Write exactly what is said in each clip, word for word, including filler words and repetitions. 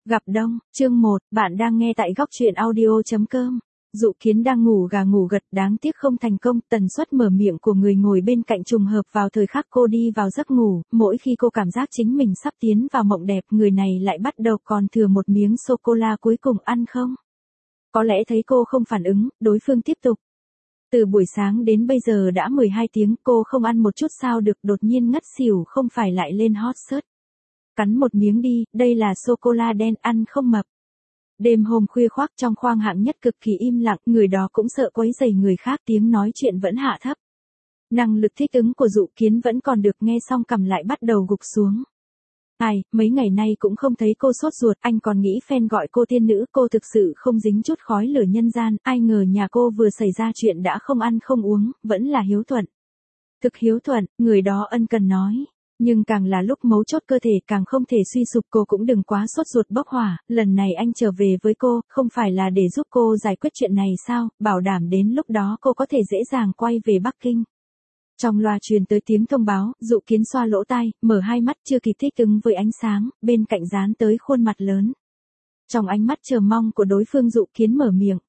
Gặp đông, chương một, bạn đang nghe tại góc truyện audio.com. Dụ Kiến đang ngủ gà ngủ gật, đáng tiếc không thành công, tần suất mở miệng của người ngồi bên cạnh trùng hợp vào thời khắc cô đi vào giấc ngủ, mỗi khi cô cảm giác chính mình sắp tiến vào mộng đẹp, người này lại bắt đầu còn thừa một miếng sô-cô-la cuối cùng ăn không. Có lẽ thấy cô không phản ứng, đối phương tiếp tục. Từ buổi sáng đến bây giờ đã mười hai tiếng, cô không ăn một chút sao được, đột nhiên ngất xỉu, không phải lại lên hot search. Cắn một miếng đi, đây là sô-cô-la đen, ăn không mập. Đêm hôm khuya khoác trong khoang hạng nhất cực kỳ im lặng, người đó cũng sợ quấy rầy người khác, tiếng nói chuyện vẫn hạ thấp. Năng lực thích ứng của Dụ Kiến vẫn còn được, nghe xong cầm lại bắt đầu gục xuống. Ai, mấy ngày nay cũng không thấy cô sốt ruột, anh còn nghĩ fan gọi cô tiên nữ, cô thực sự không dính chút khói lửa nhân gian, ai ngờ nhà cô vừa xảy ra chuyện đã không ăn không uống, vẫn là hiếu thuận. Thực hiếu thuận, người đó ân cần nói. Nhưng càng là lúc mấu chốt cơ thể càng không thể suy sụp, cô cũng đừng quá sốt ruột bốc hỏa, lần này anh trở về với cô, không phải là để giúp cô giải quyết chuyện này sao, bảo đảm đến lúc đó cô có thể dễ dàng quay về Bắc Kinh. Trong loa truyền tới tiếng thông báo, Dụ Kiến xoa lỗ tai, mở hai mắt chưa kịp thích ứng với ánh sáng, bên cạnh dán tới khuôn mặt lớn. Trong ánh mắt chờ mong của đối phương, Dụ Kiến mở miệng.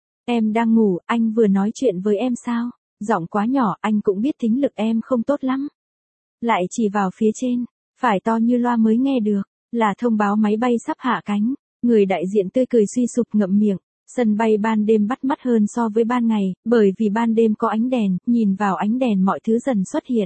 Em đang ngủ, anh vừa nói chuyện với em sao? Giọng quá nhỏ, anh cũng biết thính lực em không tốt lắm. Lại chỉ vào phía trên, phải to như loa mới nghe được, là thông báo máy bay sắp hạ cánh. Người đại diện tươi cười suy sụp ngậm miệng. Sân bay ban đêm bắt mắt hơn so với ban ngày, bởi vì ban đêm có ánh đèn, nhìn vào ánh đèn mọi thứ dần xuất hiện.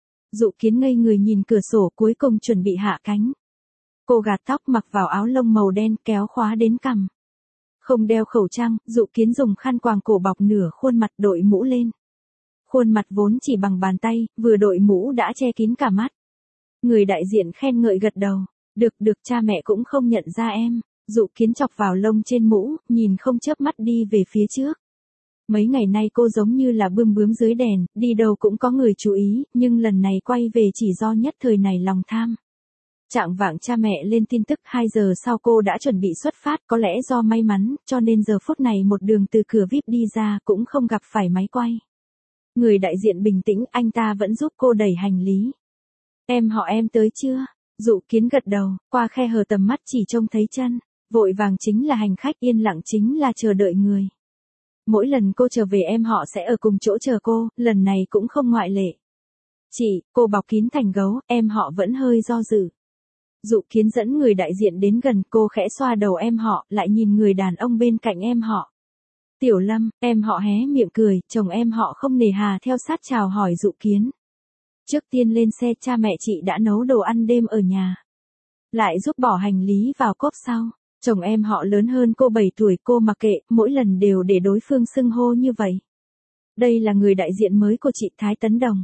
Dụ Kiến ngây người nhìn cửa sổ, cuối cùng chuẩn bị hạ cánh. Cô gạt tóc, mặc vào áo lông màu đen, kéo khóa đến cằm. Không đeo khẩu trang, Dụ Kiến dùng khăn quàng cổ bọc nửa khuôn mặt, đội mũ lên. Khuôn mặt vốn chỉ bằng bàn tay, vừa đội mũ đã che kín cả mắt. Người đại diện khen ngợi gật đầu. Được được, cha mẹ cũng không nhận ra em. Dụ Kiến chọc vào lông trên mũ, nhìn không chớp mắt đi về phía trước. Mấy ngày nay cô giống như là bươm bướm dưới đèn, đi đâu cũng có người chú ý, nhưng lần này quay về chỉ do nhất thời này lòng tham. Chạng vạng cha mẹ lên tin tức, hai giờ sau cô đã chuẩn bị xuất phát, có lẽ do may mắn, cho nên giờ phút này một đường từ cửa vi ai pi đi ra cũng không gặp phải máy quay. Người đại diện bình tĩnh, anh ta vẫn giúp cô đẩy hành lý. Em họ em tới chưa? Dụ Kiến gật đầu, qua khe hở tầm mắt chỉ trông thấy chân. Vội vàng chính là hành khách, yên lặng chính là chờ đợi người. Mỗi lần cô trở về em họ sẽ ở cùng chỗ chờ cô, lần này cũng không ngoại lệ. Chị, cô bọc kín thành gấu, em họ vẫn hơi do dự. Dụ Kiến dẫn người đại diện đến gần, cô khẽ xoa đầu em họ, lại nhìn người đàn ông bên cạnh em họ. Tiểu Lâm, em họ hé miệng cười, chồng em họ không nề hà theo sát chào hỏi Dụ Kiến. Trước tiên lên xe, cha mẹ chị đã nấu đồ ăn đêm ở nhà. Lại giúp bỏ hành lý vào cốp sau. Chồng em họ lớn hơn cô bảy tuổi, cô mặc kệ, mỗi lần đều để đối phương xưng hô như vậy. Đây là người đại diện mới của chị, Thái Tấn Đồng.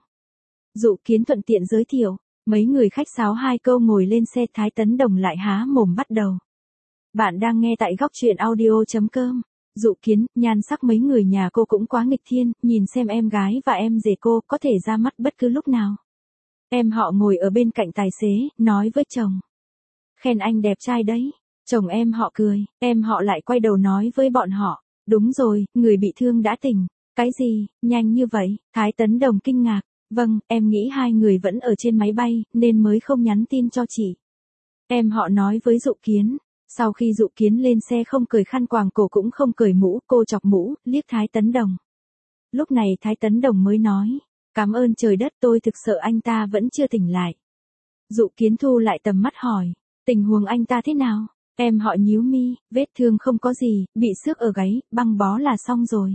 Dụ Kiến thuận tiện giới thiệu, mấy người khách sáo hai câu ngồi lên xe, Thái Tấn Đồng lại há mồm bắt đầu. Bạn đang nghe tại góc truyện audio.com. Dụ Kiến, nhan sắc mấy người nhà cô cũng quá nghịch thiên, nhìn xem em gái và em rể cô có thể ra mắt bất cứ lúc nào. Em họ ngồi ở bên cạnh tài xế, nói với chồng. Khen anh đẹp trai đấy. Chồng em họ cười, em họ lại quay đầu nói với bọn họ. Đúng rồi, người bị thương đã tỉnh. Cái gì, nhanh như vậy? Thái Tấn Đồng kinh ngạc. Vâng, em nghĩ hai người vẫn ở trên máy bay, nên mới không nhắn tin cho chị. Em họ nói với Dụ Kiến. Sau khi Dụ Kiến lên xe không cởi khăn quàng cổ cũng không cởi mũ, cô chọc mũ, liếc Thái Tấn Đồng. Lúc này Thái Tấn Đồng mới nói. Cảm ơn trời đất, tôi thực sợ anh ta vẫn chưa tỉnh lại. Dụ Kiến thu lại tầm mắt hỏi. Tình huống anh ta thế nào? Em họ nhíu mi, vết thương không có gì, bị xước ở gáy, băng bó là xong rồi.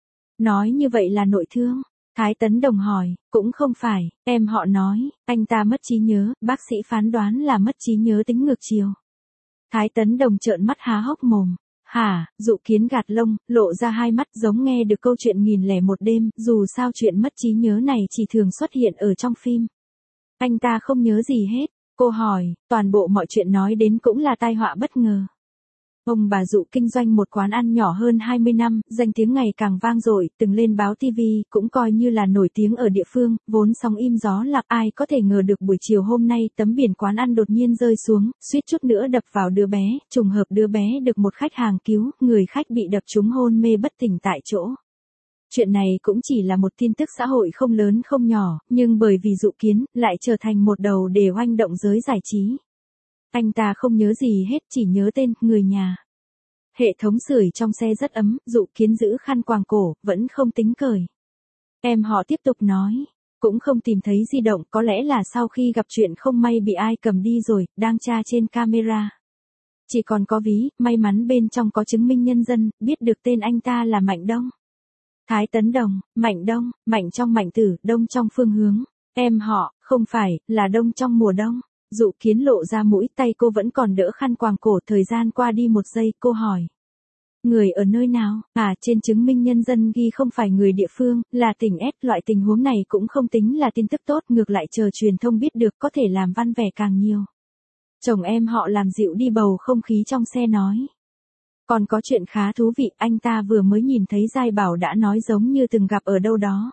Nói như vậy là nội thương. Thái Tấn Đồng hỏi, cũng không phải, em họ nói, anh ta mất trí nhớ, bác sĩ phán đoán là mất trí nhớ tính ngược chiều. Thái Tấn Đồng trợn mắt há hốc mồm. Hả? Dụ Kiến gạt lông, lộ ra hai mắt giống nghe được câu chuyện nghìn lẻ một đêm, dù sao chuyện mất trí nhớ này chỉ thường xuất hiện ở trong phim. Anh ta không nhớ gì hết. Cô hỏi, toàn bộ mọi chuyện nói đến cũng là tai họa bất ngờ. Ông bà Dụ kinh doanh một quán ăn nhỏ hơn hai mươi năm, danh tiếng ngày càng vang dội, từng lên báo ti vi, cũng coi như là nổi tiếng ở địa phương, vốn sóng im gió lặng, ai có thể ngờ được buổi chiều hôm nay tấm biển quán ăn đột nhiên rơi xuống, suýt chút nữa đập vào đứa bé, trùng hợp đứa bé được một khách hàng cứu, người khách bị đập trúng hôn mê bất tỉnh tại chỗ. Chuyện này cũng chỉ là một tin tức xã hội không lớn không nhỏ, nhưng bởi vì Dụ Kiến, lại trở thành một đầu để oanh động giới giải trí. Anh ta không nhớ gì hết, chỉ nhớ tên, người nhà. Hệ thống sưởi trong xe rất ấm, Dụ Kiến giữ khăn quàng cổ, vẫn không tính cởi. Em họ tiếp tục nói, cũng không tìm thấy di động, có lẽ là sau khi gặp chuyện không may bị ai cầm đi rồi, đang tra trên camera. Chỉ còn có ví, may mắn bên trong có chứng minh nhân dân, biết được tên anh ta là Mạnh Đông. Thái Tấn Đồng, Mạnh Đông, Mạnh trong Mạnh Tử, Đông trong phương hướng. Em họ, không phải, là Đông trong mùa đông. Dụ Kiến lộ ra mũi, tay cô vẫn còn đỡ khăn quàng cổ, thời gian qua đi một giây, cô hỏi. Người ở nơi nào? À, trên chứng minh nhân dân ghi không phải người địa phương, là tỉnh S, loại tình huống này cũng không tính là tin tức tốt, ngược lại chờ truyền thông biết được có thể làm văn vẻ càng nhiều. Chồng em họ làm dịu đi bầu không khí trong xe nói. Còn có chuyện khá thú vị, anh ta vừa mới nhìn thấy Giai Bảo đã nói giống như từng gặp ở đâu đó.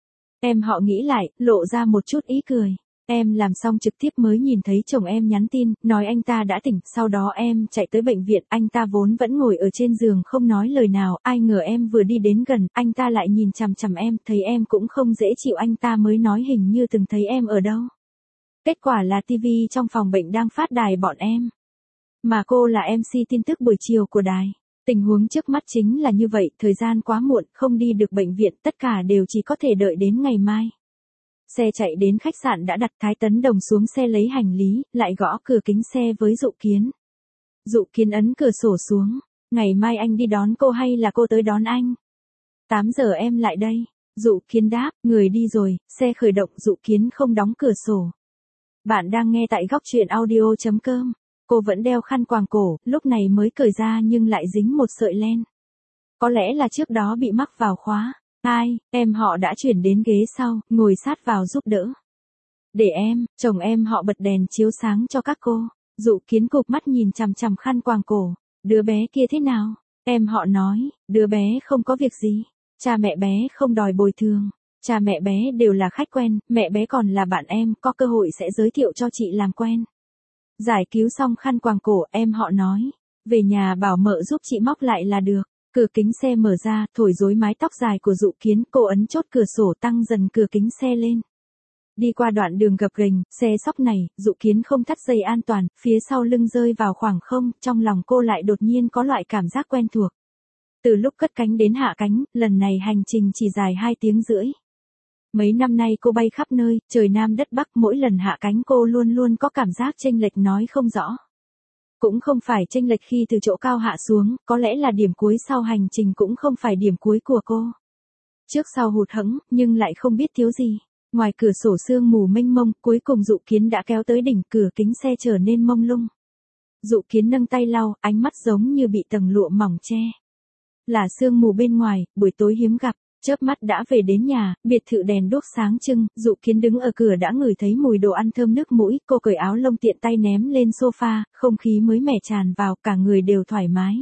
Em họ nghĩ lại, lộ ra một chút ý cười. Em làm xong trực tiếp mới nhìn thấy chồng em nhắn tin, nói anh ta đã tỉnh, sau đó em chạy tới bệnh viện, anh ta vốn vẫn ngồi ở trên giường không nói lời nào, ai ngờ em vừa đi đến gần, anh ta lại nhìn chằm chằm em, thấy em cũng không dễ chịu anh ta mới nói hình như từng thấy em ở đâu. Kết quả là tivi trong phòng bệnh đang phát đài bọn em. Mà cô là em xê tin tức buổi chiều của đài. Tình huống trước mắt chính là như vậy, thời gian quá muộn, không đi được bệnh viện, tất cả đều chỉ có thể đợi đến ngày mai. Xe chạy đến khách sạn đã đặt, Thái Tấn Đồng xuống xe lấy hành lý, lại gõ cửa kính xe với Dụ Kiến. Dụ Kiến ấn cửa sổ xuống. Ngày mai anh đi đón cô hay là cô tới đón anh? tám giờ em lại đây. Dụ Kiến đáp, người đi rồi, xe khởi động, Dụ Kiến không đóng cửa sổ. Bạn đang nghe tại góc truyện audio chấm com. Cô vẫn đeo khăn quàng cổ, lúc này mới cởi ra nhưng lại dính một sợi len. Có lẽ là trước đó bị mắc vào khóa. Ai, em họ đã chuyển đến ghế sau, ngồi sát vào giúp đỡ. Để em, chồng em họ bật đèn chiếu sáng cho các cô. Dụ Kiến cụp mắt nhìn chằm chằm khăn quàng cổ. Đứa bé kia thế nào? Em họ nói, đứa bé không có việc gì. Cha mẹ bé không đòi bồi thường. Cha mẹ bé đều là khách quen, mẹ bé còn là bạn em, có cơ hội sẽ giới thiệu cho chị làm quen. Giải cứu xong khăn quàng cổ, em họ nói. Về nhà bảo mợ giúp chị móc lại là được. Cửa kính xe mở ra, thổi rối mái tóc dài của Dụ Kiến, cô ấn chốt cửa sổ tăng dần cửa kính xe lên. Đi qua đoạn đường gập ghềnh, xe sóc này, Dụ Kiến không thắt dây an toàn, phía sau lưng rơi vào khoảng không, trong lòng cô lại đột nhiên có loại cảm giác quen thuộc. Từ lúc cất cánh đến hạ cánh, lần này hành trình chỉ dài hai tiếng rưỡi. Mấy năm nay cô bay khắp nơi, trời Nam đất Bắc, mỗi lần hạ cánh cô luôn luôn có cảm giác chênh lệch nói không rõ. Cũng không phải chênh lệch khi từ chỗ cao hạ xuống, có lẽ là điểm cuối sau hành trình cũng không phải điểm cuối của cô. Trước sau hụt hẫng, nhưng lại không biết thiếu gì. Ngoài cửa sổ sương mù mênh mông, cuối cùng Dụ Kiến đã kéo tới đỉnh, cửa kính xe trở nên mông lung. Dụ Kiến nâng tay lau, ánh mắt giống như bị tầng lụa mỏng che. Là sương mù bên ngoài, buổi tối hiếm gặp. Chớp mắt đã về đến nhà, biệt thự đèn đuốc sáng trưng, Dụ Kiến đứng ở cửa đã ngửi thấy mùi đồ ăn thơm nước mũi, cô cởi áo lông tiện tay ném lên sofa, không khí mới mẻ tràn vào, cả người đều thoải mái.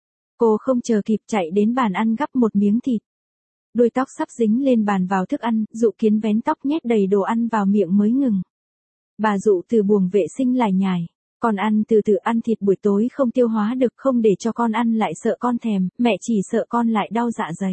Cô không chờ kịp chạy đến bàn ăn gắp một miếng thịt. Đuôi tóc sắp dính lên bàn vào thức ăn, Dụ Kiến vén tóc nhét đầy đồ ăn vào miệng mới ngừng. Bà Dụ từ buồng vệ sinh lải nhải. Con ăn từ từ, ăn thịt buổi tối không tiêu hóa được, không để cho con ăn lại sợ con thèm, mẹ chỉ sợ con lại đau dạ dày.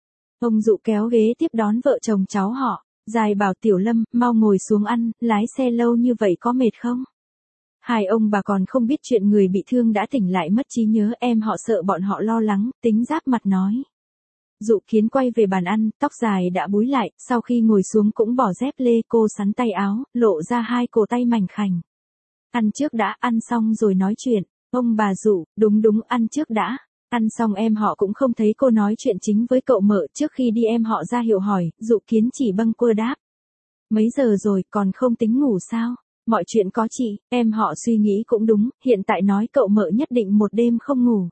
Ông Dụ kéo ghế tiếp đón vợ chồng cháu họ, Giai bảo Tiểu Lâm, mau ngồi xuống ăn, lái xe lâu như vậy có mệt không? Hai ông bà còn không biết chuyện người bị thương đã tỉnh lại mất trí nhớ, em họ sợ bọn họ lo lắng, tính giáp mặt nói. Dụ Kiến quay về bàn ăn, tóc dài đã búi lại, sau khi ngồi xuống cũng bỏ dép lê, cô sắn tay áo, lộ ra hai cổ tay mảnh khảnh. Ăn trước đã, ăn xong rồi nói chuyện. Ông bà Dụ, đúng đúng, ăn trước đã. Ăn xong em họ cũng không thấy cô nói chuyện chính với cậu mợ, trước khi đi em họ ra hiệu hỏi, Dụ Kiến chỉ bâng quơ đáp. Mấy giờ rồi, còn không tính ngủ sao? Mọi chuyện có chị, em họ suy nghĩ cũng đúng, hiện tại nói cậu mợ nhất định một đêm không ngủ.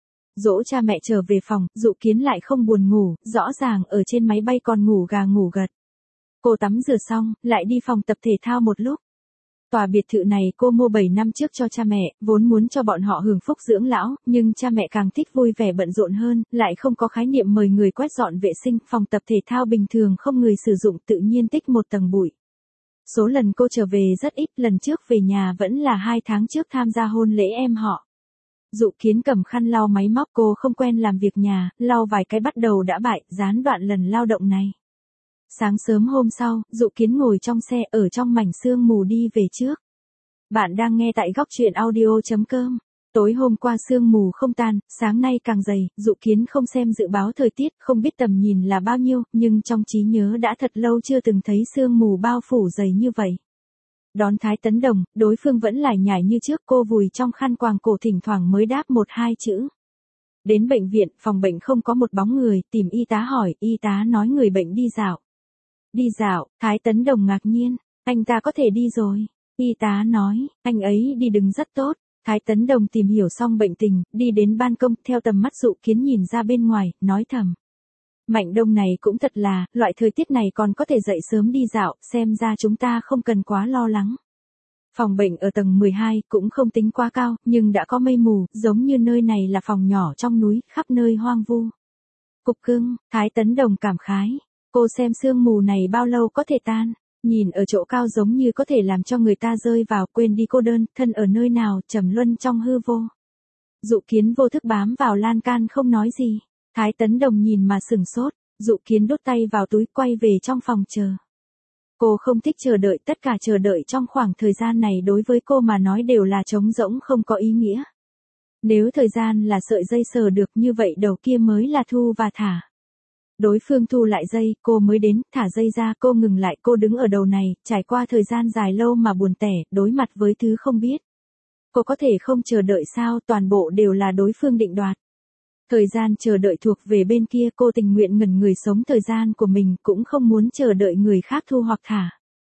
Dỗ cha mẹ trở về phòng, Dụ Kiến lại không buồn ngủ, rõ ràng ở trên máy bay còn ngủ gà ngủ gật. Cô tắm rửa xong, lại đi phòng tập thể thao một lúc. Tòa biệt thự này cô mua bảy năm trước cho cha mẹ, vốn muốn cho bọn họ hưởng phúc dưỡng lão, nhưng cha mẹ càng thích vui vẻ bận rộn hơn, lại không có khái niệm mời người quét dọn vệ sinh, phòng tập thể thao bình thường không người sử dụng, tự nhiên tích một tầng bụi. Số lần cô trở về rất ít, lần trước về nhà vẫn là hai tháng trước tham gia hôn lễ em họ. Dụ Kiến cầm khăn lau máy móc, cô không quen làm việc nhà, lau vài cái bắt đầu đã bại, gián đoạn lần lao động này. Sáng sớm hôm sau, Dụ Kiến ngồi trong xe ở trong mảnh sương mù đi về trước. Bạn đang nghe tại góc chuyện audio chấm com. Tối hôm qua sương mù không tan, sáng nay càng dày, Dụ Kiến không xem dự báo thời tiết, không biết tầm nhìn là bao nhiêu, nhưng trong trí nhớ đã thật lâu chưa từng thấy sương mù bao phủ dày như vậy. Đón Thái Tấn Đồng, đối phương vẫn lải nhải như trước, cô vùi trong khăn quàng cổ thỉnh thoảng mới đáp một hai chữ. Đến bệnh viện, phòng bệnh không có một bóng người, tìm y tá hỏi, y tá nói người bệnh đi dạo. Đi dạo, Thái Tấn Đồng ngạc nhiên, anh ta có thể đi rồi. Y tá nói, anh ấy đi đứng rất tốt. Thái Tấn Đồng tìm hiểu xong bệnh tình, đi đến ban công, theo tầm mắt Dụ Kiến nhìn ra bên ngoài, nói thầm. Mạnh Đông này cũng thật là, loại thời tiết này còn có thể dậy sớm đi dạo, xem ra chúng ta không cần quá lo lắng. Phòng bệnh ở tầng mười hai cũng không tính quá cao, nhưng đã có mây mù, giống như nơi này là phòng nhỏ trong núi, khắp nơi hoang vu. Cục cưng, Thái Tấn Đồng cảm khái. Cô xem sương mù này bao lâu có thể tan. Nhìn ở chỗ cao giống như có thể làm cho người ta rơi vào, quên đi cô đơn, thân ở nơi nào, trầm luân trong hư vô. Dụ Kiến vô thức bám vào lan can không nói gì. Thái Tấn Đồng nhìn mà sửng sốt, Dụ Kiến đút tay vào túi quay về trong phòng chờ. Cô không thích chờ đợi, tất cả chờ đợi trong khoảng thời gian này đối với cô mà nói đều là trống rỗng không có ý nghĩa. Nếu thời gian là sợi dây sờ được như vậy đầu kia mới là thu và thả. Đối phương thu lại dây, cô mới đến, thả dây ra, cô ngừng lại, cô đứng ở đầu này, trải qua thời gian dài lâu mà buồn tẻ, đối mặt với thứ không biết. Cô có thể không chờ đợi sao, toàn bộ đều là đối phương định đoạt. Thời gian chờ đợi thuộc về bên kia, cô tình nguyện ngẩn người sống thời gian của mình, cũng không muốn chờ đợi người khác thu hoặc thả.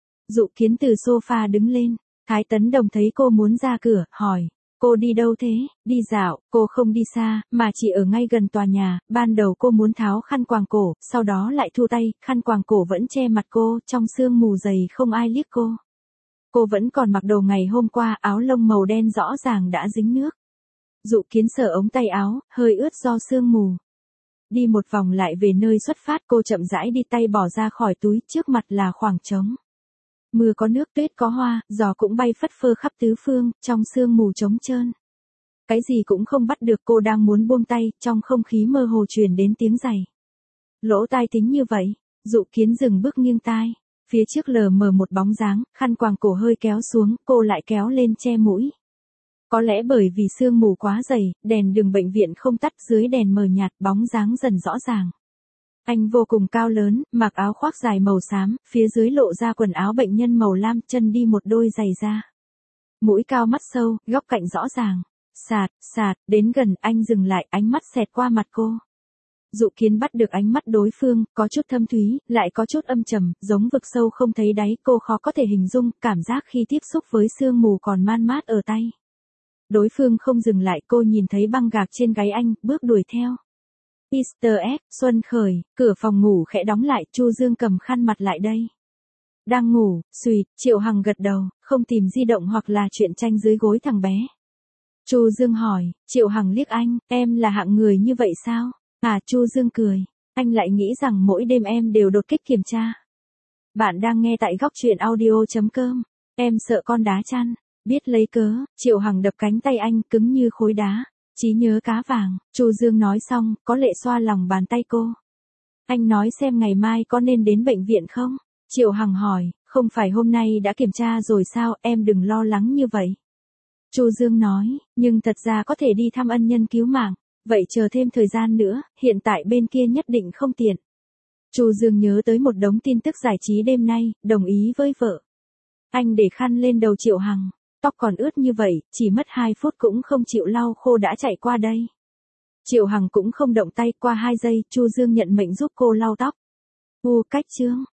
Dụ Kiến từ sofa đứng lên, Thái Tấn Đồng thấy cô muốn ra cửa, hỏi. Cô đi đâu thế? Đi dạo, cô không đi xa, mà chỉ ở ngay gần tòa nhà, ban đầu cô muốn tháo khăn quàng cổ, sau đó lại thu tay, khăn quàng cổ vẫn che mặt cô, trong sương mù dày không ai liếc cô. Cô vẫn còn mặc đồ ngày hôm qua, áo lông màu đen rõ ràng đã dính nước. Dụ Kiến sờ ống tay áo, hơi ướt do sương mù. Đi một vòng lại về nơi xuất phát, cô chậm rãi đi, tay bỏ ra khỏi túi, trước mặt là khoảng trống. Mưa có nước, tuyết có hoa, gió cũng bay phất phơ khắp tứ phương, trong sương mù trống trơn. Cái gì cũng không bắt được, cô đang muốn buông tay, trong không khí mơ hồ truyền đến tiếng giày. Lỗ tai tính như vậy, Dụ Kiến dừng bước nghiêng tai. Phía trước lờ mờ một bóng dáng, khăn quàng cổ hơi kéo xuống, cô lại kéo lên che mũi. Có lẽ bởi vì sương mù quá dày, đèn đường bệnh viện không tắt, dưới đèn mờ nhạt, bóng dáng dần rõ ràng. Anh vô cùng cao lớn, mặc áo khoác dài màu xám, phía dưới lộ ra quần áo bệnh nhân màu lam, chân đi một đôi giày da. Mũi cao mắt sâu, góc cạnh rõ ràng. Sạt, sạt, đến gần, anh dừng lại, ánh mắt xẹt qua mặt cô. Dụ Kiến bắt được ánh mắt đối phương, có chút thâm thúy, lại có chút âm trầm, giống vực sâu không thấy đáy, cô khó có thể hình dung, cảm giác khi tiếp xúc với sương mù còn man mát ở tay. Đối phương không dừng lại, cô nhìn thấy băng gạc trên gáy anh, bước đuổi theo. Easter egg, xuân khởi, cửa phòng ngủ khẽ đóng lại, Chu Dương cầm khăn mặt lại đây. Đang ngủ, xùi, Triệu Hằng gật đầu, không tìm di động hoặc là chuyện tranh dưới gối thằng bé. Chu Dương hỏi, Triệu Hằng liếc anh, em là hạng người như vậy sao? À, Chu Dương cười, anh lại nghĩ rằng mỗi đêm em đều đột kích kiểm tra. Bạn đang nghe tại góc chuyện audio chấm com, em sợ con đá chăn, biết lấy cớ, Triệu Hằng đập cánh tay anh, cứng như khối đá. Trí nhớ cá vàng, Chu Dương nói xong, có lệ xoa lòng bàn tay cô. Anh nói xem ngày mai có nên đến bệnh viện không? Triệu Hằng hỏi, không phải hôm nay đã kiểm tra rồi sao, em đừng lo lắng như vậy. Chu Dương nói, nhưng thật ra có thể đi thăm ân nhân cứu mạng, vậy chờ thêm thời gian nữa, hiện tại bên kia nhất định không tiện. Chu Dương nhớ tới một đống tin tức giải trí đêm nay, đồng ý với vợ. Anh để khăn lên đầu Triệu Hằng. Tóc còn ướt như vậy, chỉ mất hai phút cũng không chịu lau khô đã chạy qua đây. Triệu Hằng cũng không động tay, qua hai giây, Chu Dương nhận mệnh giúp cô lau tóc. U cách chương.